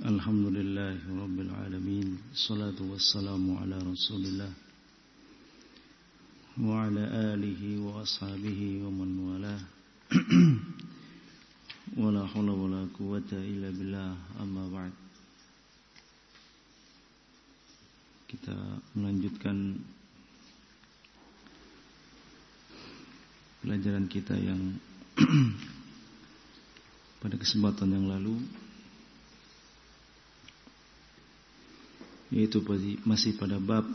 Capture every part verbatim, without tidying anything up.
Alhamdulillahi Rabbil Alamin. Salatu wassalamu ala Rasulillah wa ala alihi wa ashabihi wa man walah. Wa la hawla wa la quwwata illa billah. Amma ba'd. Kita melanjutkan pelajaran kita yang pada kesempatan yang lalu, yaitu masih pada bab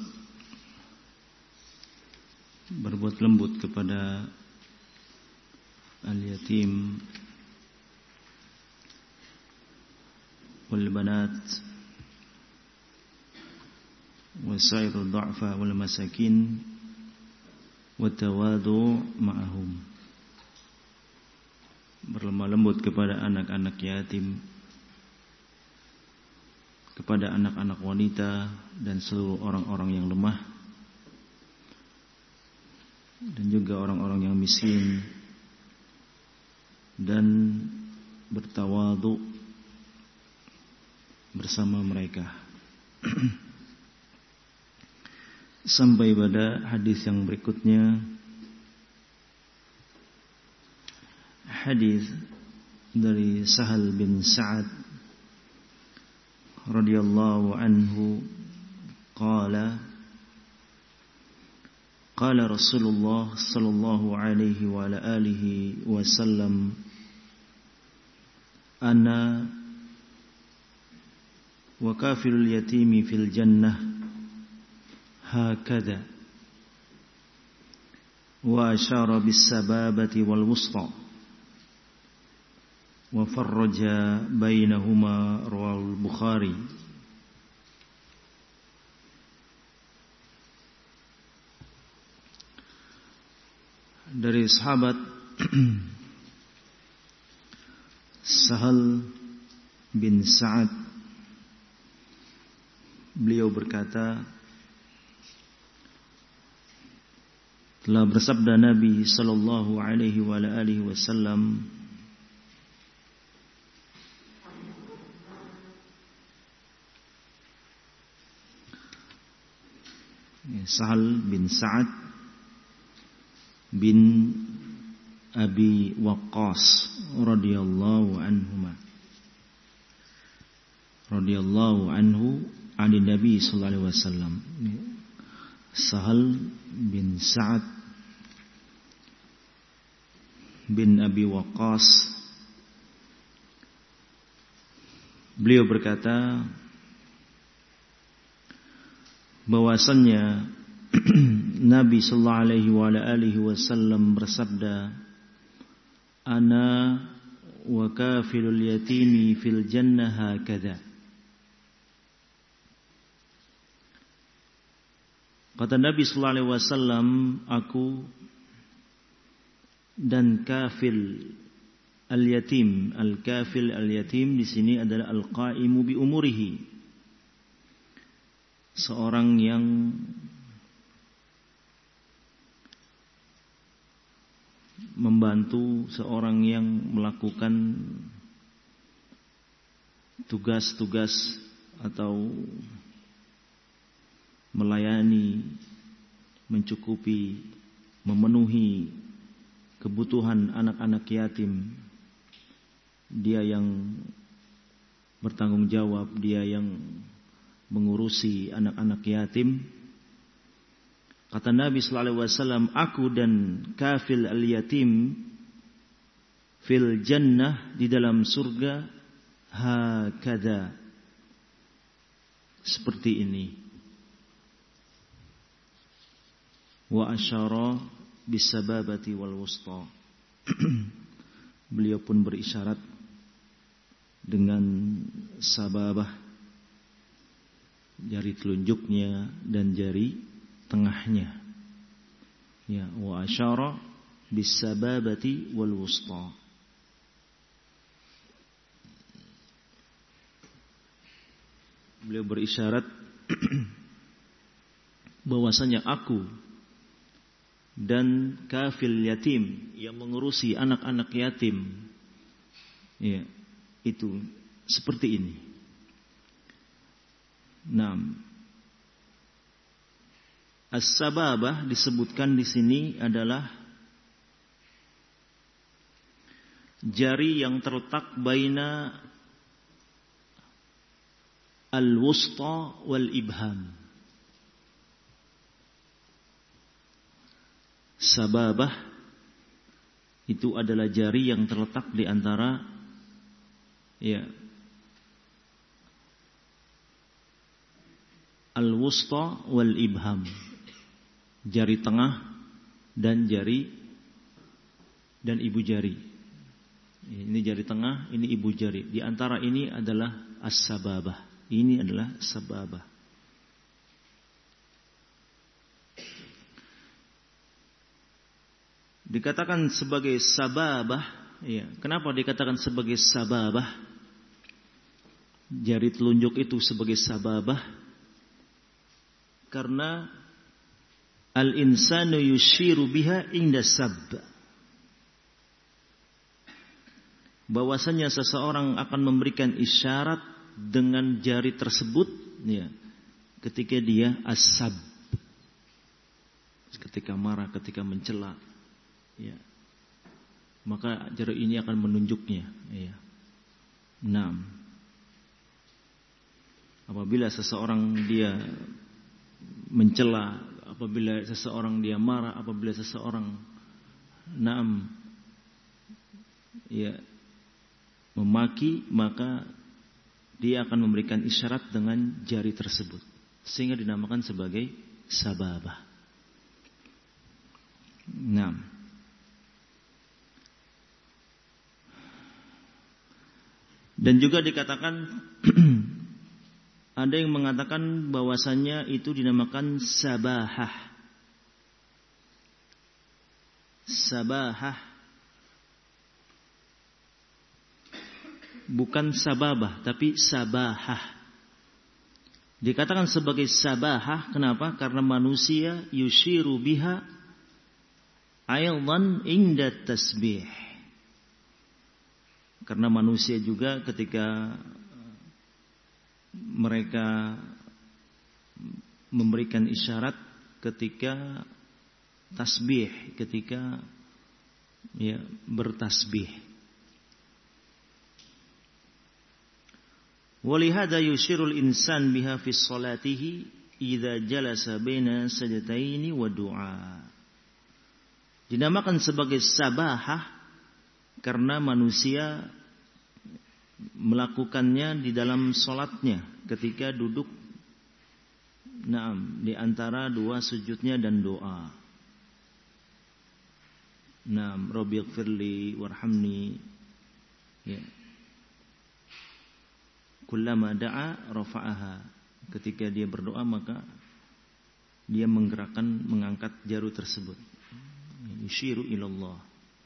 berbuat lembut kepada al-yatim wal banat wa sairul du'afa wal masakin wa tawadu ma'ahum. Berlemah lembut kepada anak-anak yatim, kepada anak-anak wanita dan seluruh orang-orang yang lemah, dan juga orang-orang yang miskin, dan bertawadhu bersama mereka. Sampai pada hadis yang berikutnya, hadis dari Sahal bin Sa'ad radhiyallahu anhu qala qala Rasulullah sallallahu alaihi wa ala alihi wasallam ana wa kafilul yatimi fil jannah hakadha wa asyara bis sababati wal wusta wa farraja bainahuma rawahul Bukhari. Dari sahabat Sahal bin Sa'ad, beliau berkata, telah bersabda Nabi sallallahu alaihi wa alihi wasallam, Sahal bin Sa'ad bin Abi Waqqas radhiyallahu anhuma radhiyallahu anhu an Nabi sallallahu alaihi wasallam. Sahal bin Sa'ad bin Abi Waqqas, beliau berkata bahwasannya Nabi sallallahu alaihi wa alihi wasallam bersabda, ana wa kafilul yatimi fil jannah hakadha. Kata Nabi sallallahu alaihi wasallam, aku dan kafil al-yatim, al-kafil al-yatim di sini adalah al-qaimu bi umurihi, seorang yang membantu, seorang yang melakukan tugas-tugas atau melayani, mencukupi, memenuhi kebutuhan anak-anak yatim. Dia yang bertanggung jawab, dia yang mengurusi anak-anak yatim. Kata Nabi sallallahu alaihi wasallam, aku dan kafil al-yatim fil jannah, di dalam surga, hakada, seperti ini. Wa asyara bisababati wal wusta. Beliau pun berisyarat dengan sababah, jari telunjuknya dan jari tengahnya. Ya, wa asyara bisababati wal wusta. Beliau berisyarat bahwasanya aku dan kafil yatim yang mengurusi anak-anak yatim, ya, itu seperti ini. Naam. As-sababah disebutkan di sini adalah jari yang terletak baina al-wusta wal ibham. Sababah itu adalah jari yang terletak di antara ya al-wusta wal ibham, jari tengah dan jari dan ibu jari. Ini jari tengah, ini ibu jari. Di antara ini adalah as-sababah. Ini adalah sababah. Dikatakan sebagai sababah, ya. Kenapa dikatakan sebagai sababah? Jari telunjuk itu sebagai sababah karena al-insanu yushiru biha inda sab. Bahwasanya seseorang akan memberikan isyarat dengan jari tersebut, ya, ketika dia as-sab, ketika marah, ketika mencela, ya, maka jari ini akan menunjuknya, ya. Naam. Apabila seseorang dia mencela, apabila seseorang dia marah, apabila seseorang naam, ya, memaki, maka dia akan memberikan isyarat dengan jari tersebut, sehingga dinamakan sebagai sababah. Naam. Dan juga dikatakan ada yang mengatakan bahwasannya itu dinamakan sabahah. Sabahah, bukan sababah, tapi sabahah. Dikatakan sebagai sabahah, kenapa? Karena manusia yushiru biha aydan inda tasbih. Karena manusia juga ketika mereka memberikan isyarat ketika tasbih, ketika ya bertasbih. Walihada yushirul insan biha fi salatihi idza jalasa baina sajdataini wa du'a. Dinamakan sebagai sabahah karena manusia melakukannya di dalam salatnya ketika duduk naam di antara dua sujudnya dan doa. Naam, rabbighfirli warhamni. Ya. Kullama da'a rafa'aha. Ketika dia berdoa maka dia menggerakkan, mengangkat jaru tersebut. Yushiru ilallah.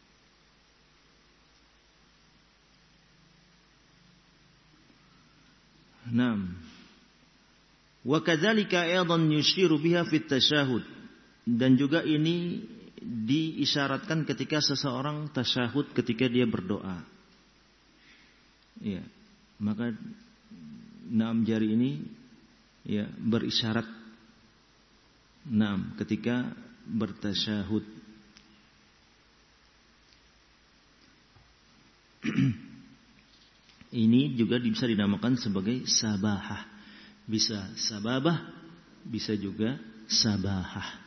Naam. Wa kadzalika aidan yushiru biha fit tasyahud. Dan juga ini diisyaratkan ketika seseorang tasyahud, ketika dia berdoa. Ya. Maka enam jari ini ya berisyarat enam ketika bertasyahud. Ini juga bisa dinamakan sebagai sabahah. Bisa sababah, bisa juga sabahah.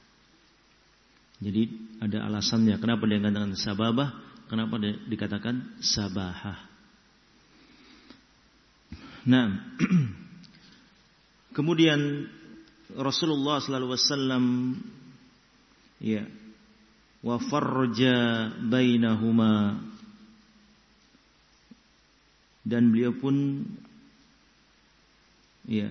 Jadi ada alasannya kenapa dia dikatakan sababah, kenapa dia dikatakan sabahah. Nah, kemudian Rasulullah sallallahu alaihi wasallam ya wa farja bainahuma, dan beliau pun ya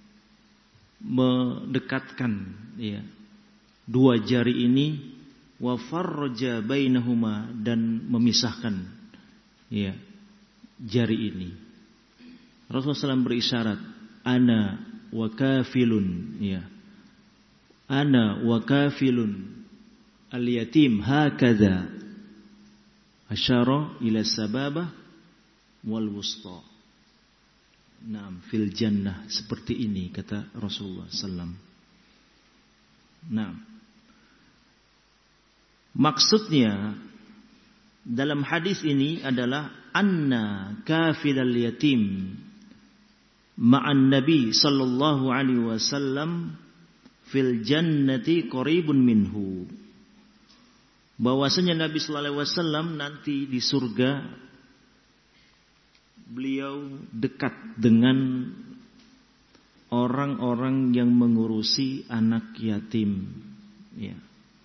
mendekatkan ya dua jari ini, wa farja bainahuma, dan memisahkan ya jari ini. Rasulullah sallallahu alaihi wasallam berisyarat, ana wa kafilun ya, ana wa kafilun al-yatim hakadha, asyara ila sababah wal wusta. Naam, fil jannah, seperti ini kata Rasulullah sallallahu alaihi wasallam. Naam. Maksudnya dalam hadis ini adalah anna kafilal yatim ma'an nabi sallallahu alaihi wasallam fil jannati qaribun minhu. Bahwasanya Nabi sallallahu alaihi wasallam nanti di surga beliau dekat dengan orang-orang yang mengurusi anak yatim, ya.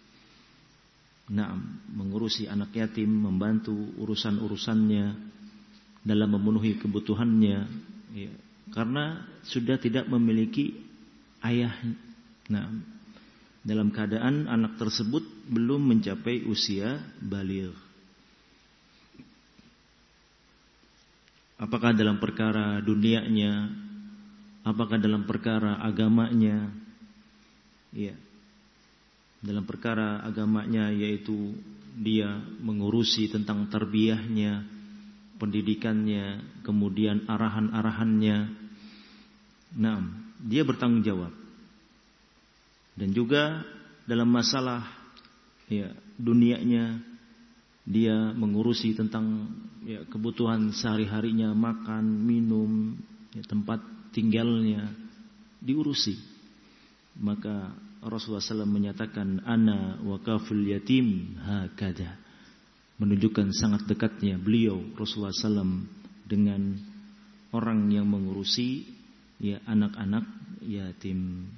Nah, mengurusi anak yatim, membantu urusan-urusannya dalam memenuhi kebutuhannya, ya. Karena sudah tidak memiliki ayah. Nah, dalam keadaan anak tersebut belum mencapai usia baligh. Apakah dalam perkara dunianya, apakah dalam perkara agamanya, ya. Dalam perkara agamanya yaitu dia mengurusi tentang tarbiyahnya, pendidikannya, kemudian arahan-arahannya. Nah, dia bertanggung jawab. Dan juga dalam masalah ya dunianya, dia mengurusi tentang ya, kebutuhan sehari-harinya, makan, minum, ya, tempat tinggalnya diurusi. Maka Rasulullah sallallahu alaihi wasallam menyatakan ana wa kafil yatim hakada, menunjukkan sangat dekatnya beliau Rasulullah sallallahu alaihi wasallam dengan orang yang mengurusi ya anak-anak yatim.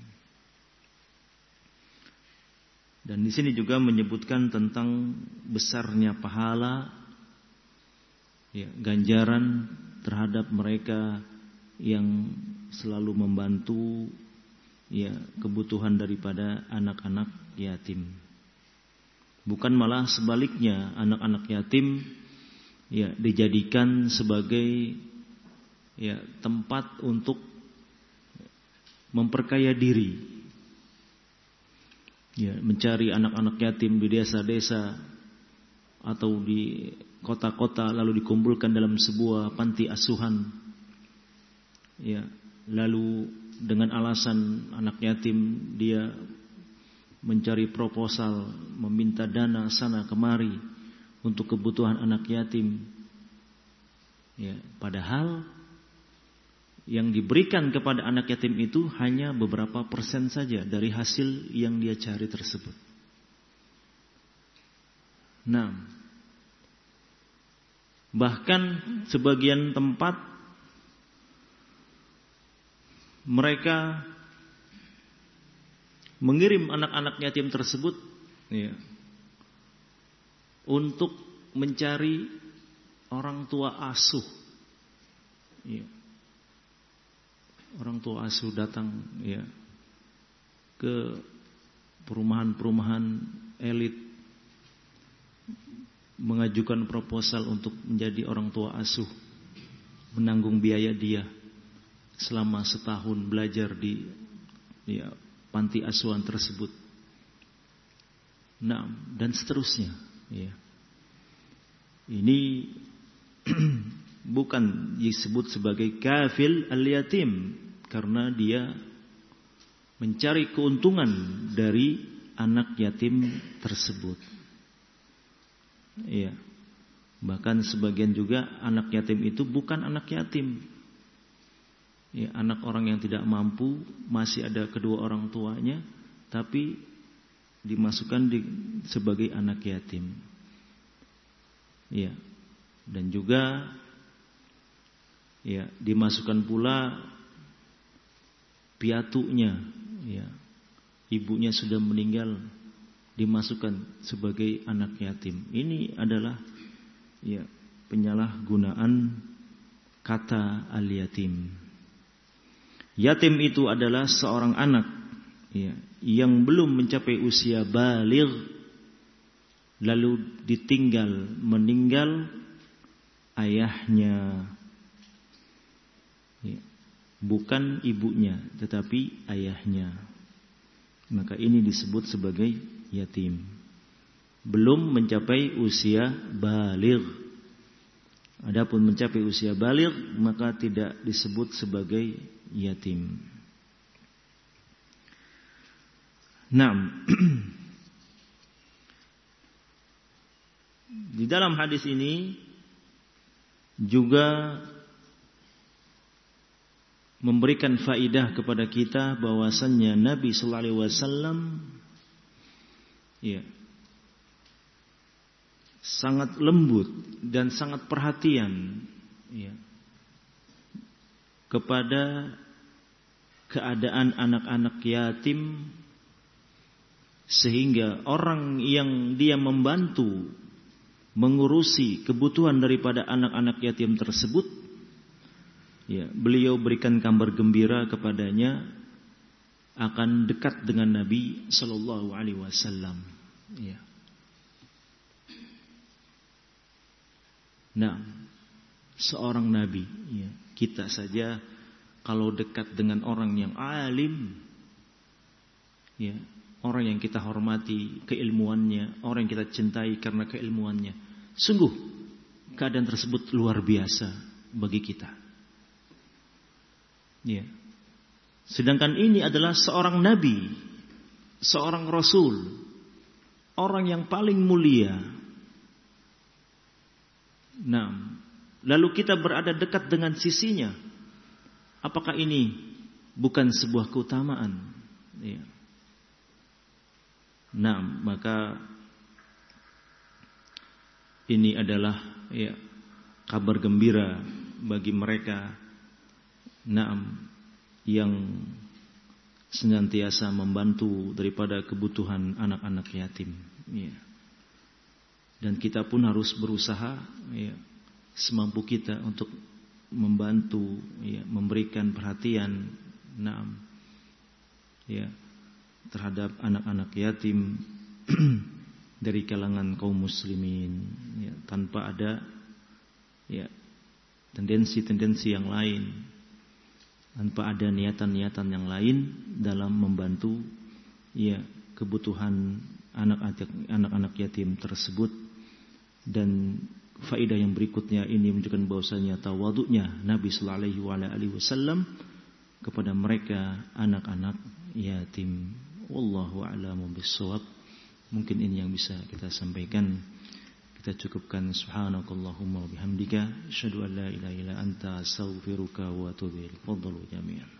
Dan di sini juga menyebutkan tentang besarnya pahala, ya, ganjaran terhadap mereka yang selalu membantu ya kebutuhan daripada anak-anak yatim. Bukan malah sebaliknya, anak-anak yatim ya dijadikan sebagai ya tempat untuk memperkaya diri. Ya, mencari anak-anak yatim di desa-desa atau di kota-kota lalu dikumpulkan dalam sebuah panti asuhan. Ya, lalu dengan alasan anak yatim dia mencari proposal, meminta dana sana kemari untuk kebutuhan anak yatim. Ya, padahal yang diberikan kepada anak yatim itu hanya beberapa persen saja dari hasil yang dia cari tersebut. Nah, bahkan sebagian tempat mereka mengirim anak-anak yatim tersebut ya, untuk mencari orang tua asuh. Ya. Orang tua asuh datang ya ke perumahan-perumahan elit mengajukan proposal untuk menjadi orang tua asuh, menanggung biaya dia selama setahun belajar di ya, panti asuhan tersebut. Nah, dan seterusnya ya. Ini bukan disebut sebagai kafil al-yatim karena dia mencari keuntungan dari anak yatim tersebut. Iya. Bahkan sebagian juga anak yatim itu bukan anak yatim. Ya, anak orang yang tidak mampu, masih ada kedua orang tuanya, tapi dimasukkan di, sebagai anak yatim. Ya. Dan juga ya, dimasukkan pula piatunya, ya, ibunya sudah meninggal, dimasukkan sebagai anak yatim. Ini adalah ya penyalahgunaan kata al-yatim. Yatim itu adalah seorang anak ya, yang belum mencapai usia baligh lalu ditinggal meninggal ayahnya. Ya, bukan ibunya tetapi ayahnya. Maka ini disebut sebagai yatim. Belum mencapai usia baligh. Adapun mencapai usia baligh maka tidak disebut sebagai yatim. Naam. Di dalam hadis ini juga memberikan faidah kepada kita bahwasannya Nabi sallallahu alaihi wasallam ya sangat lembut dan sangat perhatian ya kepada keadaan anak-anak yatim, sehingga orang yang dia membantu mengurusi kebutuhan daripada anak-anak yatim tersebut, ya, beliau berikan kabar gembira kepadanya akan dekat dengan Nabi Sallallahu Alaihi Wasallam. Ya. Nah, seorang Nabi, ya, kita saja kalau dekat dengan orang yang alim, ya, orang yang kita hormati keilmuannya, orang yang kita cintai karena keilmuannya, sungguh keadaan tersebut luar biasa bagi kita. Ya. Sedangkan ini adalah seorang nabi, seorang rasul, orang yang paling mulia. Nah, lalu kita berada dekat dengan sisinya. Apakah ini bukan sebuah keutamaan? Ya. Nah, maka ini adalah ya kabar gembira bagi mereka, naam, yang senantiasa membantu daripada kebutuhan anak-anak yatim. Ya. Dan kita pun harus berusaha ya, semampu kita untuk membantu, ya, memberikan perhatian, naam, ya, terhadap anak-anak yatim dari kalangan kaum muslimin, ya, tanpa ada ya tendensi-tendensi yang lain, tanpa ada niatan-niatan yang lain dalam membantu ya kebutuhan anak-anak yatim tersebut. Dan faedah yang berikutnya ini menunjukkan bahwasanya tawadhu'nya Nabi sallallahu alaihi wasallam kepada mereka anak-anak yatim. Wallahu a'lamu bissawab. Mungkin ini yang bisa kita sampaikan. Kita cukupkan. Subhanakallahumma wa bihamdika asyhadu an la ilaha illa anta astaghfiruka wa atubu ilaik. Fadhalu jami'an.